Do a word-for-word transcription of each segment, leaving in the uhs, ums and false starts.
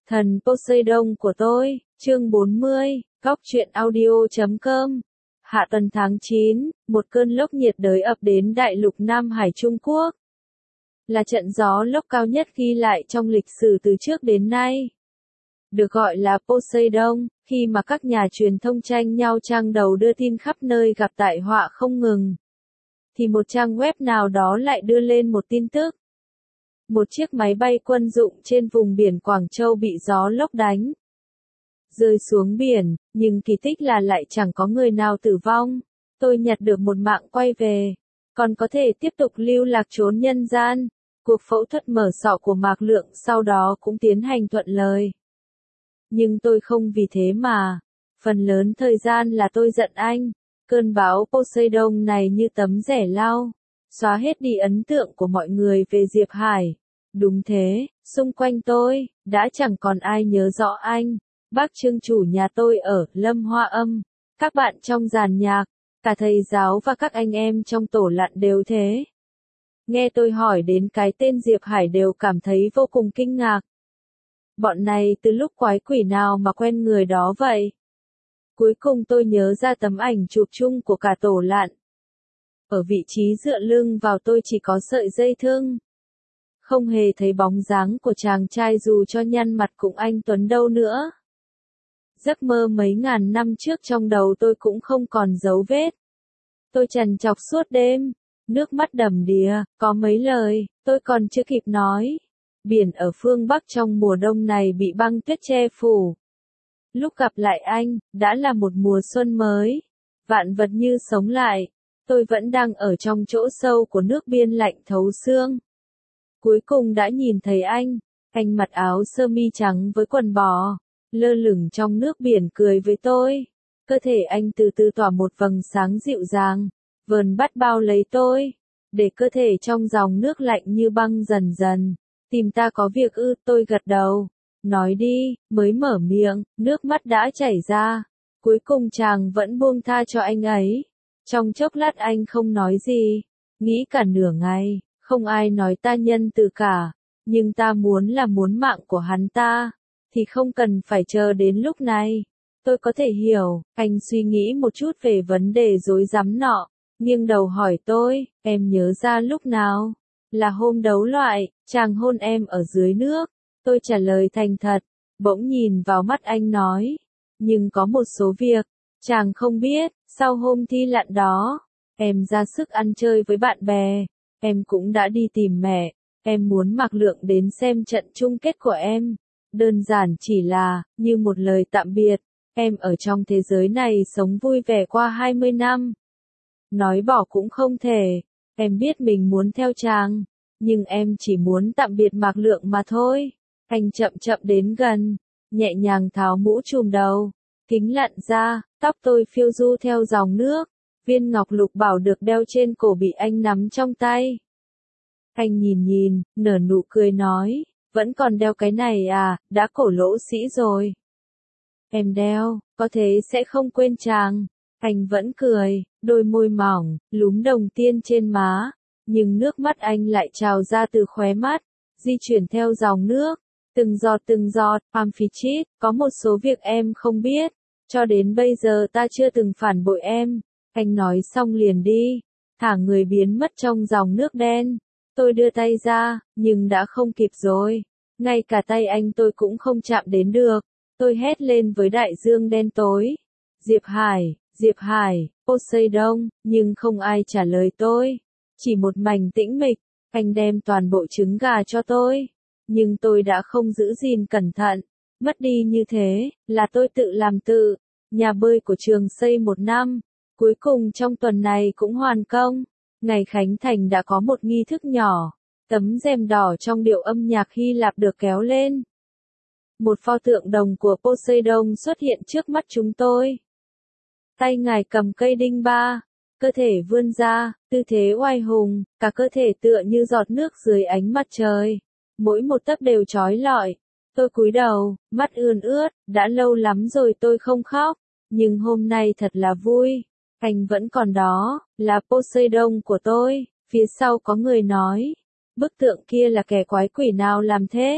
Thần Poseidon của tôi, chương bốn mươi, góc truyện audio chấm com. Hạ tuần tháng chín, một cơn lốc nhiệt đới ập đến đại lục Nam Hải Trung Quốc. Là trận gió lốc cao nhất ghi lại trong lịch sử từ trước đến nay. Được gọi là Poseidon, khi mà các nhà truyền thông tranh nhau trang đầu đưa tin khắp nơi gặp tai họa không ngừng. Thì một trang web nào đó lại đưa lên một tin tức. Một chiếc máy bay quân dụng trên vùng biển Quảng Châu bị gió lốc đánh. Rơi xuống biển, nhưng kỳ tích là lại chẳng có người nào tử vong. Tôi nhặt được một mạng quay về. Còn có thể tiếp tục lưu lạc trốn nhân gian. Cuộc phẫu thuật mở sọ của Mạc Lượng sau đó cũng tiến hành thuận lợi. Nhưng tôi không vì thế mà. Phần lớn thời gian là tôi giận anh. Cơn bão Poseidon này như tấm rẻ lau. Xóa hết đi ấn tượng của mọi người về Diệp Hải. Đúng thế, xung quanh tôi, đã chẳng còn ai nhớ rõ anh. Bác Trương chủ nhà tôi ở Lâm Hoa Âm. Các bạn trong dàn nhạc, cả thầy giáo và các anh em trong tổ lặn đều thế. Nghe tôi hỏi đến cái tên Diệp Hải đều cảm thấy vô cùng kinh ngạc. Bọn này từ lúc quái quỷ nào mà quen người đó vậy? Cuối cùng tôi nhớ ra tấm ảnh chụp chung của cả tổ lặn. Ở vị trí dựa lưng vào tôi chỉ có sợi dây thừng. Không hề thấy bóng dáng của chàng trai dù cho nhăn mặt cũng anh Tuấn đâu nữa. Giấc mơ mấy ngàn năm trước trong đầu tôi cũng không còn dấu vết. Tôi trằn trọc suốt đêm, nước mắt đầm đìa, có mấy lời, tôi còn chưa kịp nói. Biển ở phương Bắc trong mùa đông này bị băng tuyết che phủ. Lúc gặp lại anh, đã là một mùa xuân mới. Vạn vật như sống lại. Tôi vẫn đang ở trong chỗ sâu của nước biên lạnh thấu xương. Cuối cùng đã nhìn thấy anh. Anh mặc áo sơ mi trắng với quần bò. Lơ lửng trong nước biển cười với tôi. Cơ thể anh từ từ tỏa một vầng sáng dịu dàng. Vờn bắt bao lấy tôi. Để cơ thể trong dòng nước lạnh như băng dần dần. Tìm ta có việc ư, tôi gật đầu. Nói đi, mới mở miệng, nước mắt đã chảy ra. Cuối cùng chàng vẫn buông tha cho anh ấy. Trong chốc lát anh không nói gì. Nghĩ cả nửa ngày, không ai nói ta nhân từ cả. Nhưng ta muốn là muốn mạng của hắn ta. Thì không cần phải chờ đến lúc này. Tôi có thể hiểu, anh suy nghĩ một chút về vấn đề rối rắm nọ. Nghiêng đầu hỏi tôi, em nhớ ra lúc nào? Là hôm đấu loại, chàng hôn em ở dưới nước. Tôi trả lời thành thật, bỗng nhìn vào mắt anh nói. Nhưng có một số việc, chàng không biết, sau hôm thi lặn đó, em ra sức ăn chơi với bạn bè. Em cũng đã đi tìm mẹ, em muốn Mạc Lượng đến xem trận chung kết của em. Đơn giản chỉ là, như một lời tạm biệt, em ở trong thế giới này sống vui vẻ qua hai mươi năm. Nói bỏ cũng không thể, em biết mình muốn theo chàng, nhưng em chỉ muốn tạm biệt Mạc Lượng mà thôi. Anh chậm chậm đến gần, nhẹ nhàng tháo mũ trùm đầu, kính lặn ra, tóc tôi phiêu du theo dòng nước, viên ngọc lục bảo được đeo trên cổ bị anh nắm trong tay. Anh nhìn nhìn, nở nụ cười nói, vẫn còn đeo cái này à, đã cổ lỗ sĩ rồi. Em đeo, có thế sẽ không quên chàng. Anh vẫn cười, đôi môi mỏng, lúm đồng tiên trên má, nhưng nước mắt anh lại trào ra từ khóe mắt, di chuyển theo dòng nước. Từng giọt từng giọt, Amphichit, có một số việc em không biết, cho đến bây giờ ta chưa từng phản bội em. Anh nói xong liền đi, thả người biến mất trong dòng nước đen. Tôi đưa tay ra, nhưng đã không kịp rồi. Ngay cả tay anh tôi cũng không chạm đến được. Tôi hét lên với đại dương đen tối. Diệp Hải, Diệp Hải, Poseidon, nhưng không ai trả lời tôi. Chỉ một mảnh tĩnh mịch, anh đem toàn bộ trứng gà cho tôi. Nhưng tôi đã không giữ gìn cẩn thận. Mất đi như thế, là tôi tự làm tự. Nhà bơi của trường xây một năm. Cuối cùng trong tuần này cũng hoàn công. Ngày khánh thành đã có một nghi thức nhỏ. Tấm rèm đỏ trong điệu âm nhạc Hy Lạp được kéo lên. Một pho tượng đồng của Poseidon xuất hiện trước mắt chúng tôi. Tay ngài cầm cây đinh ba. Cơ thể vươn ra, tư thế oai hùng, cả cơ thể tựa như giọt nước dưới ánh mặt trời. Mỗi một tấc đều chói lọi. Tôi cúi đầu, mắt ươn ướt, đã lâu lắm rồi tôi không khóc. Nhưng hôm nay thật là vui. Anh vẫn còn đó, là Poseidon của tôi. Phía sau có người nói. Bức tượng kia là kẻ quái quỷ nào làm thế?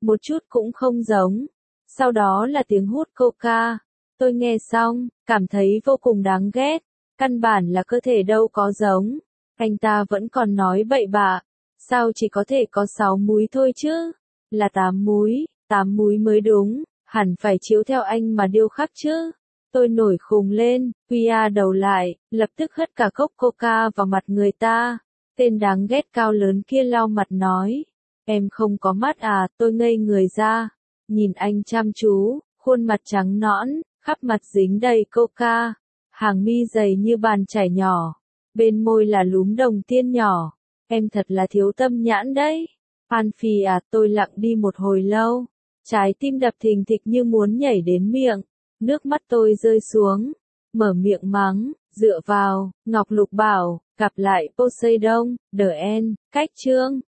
một chút cũng không giống. Sau đó là tiếng hút coca. Tôi nghe xong, cảm thấy vô cùng đáng ghét. Căn bản là cơ thể đâu có giống. Anh ta vẫn còn nói bậy bạ. Sao chỉ có thể có sáu múi thôi chứ? Là tám múi, tám múi mới đúng. Hẳn phải chiếu theo anh mà điêu khắc chứ. Tôi nổi khùng lên, quy a đầu lại, lập tức hất cả cốc coca vào mặt người ta. Tên đáng ghét cao lớn kia lau mặt nói. Em không có mắt à? Tôi ngây người ra. Nhìn anh chăm chú, khuôn mặt trắng nõn, khắp mặt dính đầy coca. Hàng mi dày như bàn chải nhỏ. Bên môi là lúm đồng tiên nhỏ. Em thật là thiếu tâm nhãn đấy. An Phi à, tôi lặng đi một hồi lâu. Trái tim đập thình thịch như muốn nhảy đến miệng. Nước mắt tôi rơi xuống. Mở miệng mắng, dựa vào, Ngọc Lục bảo, gặp lại Poseidon, The End, cách chương.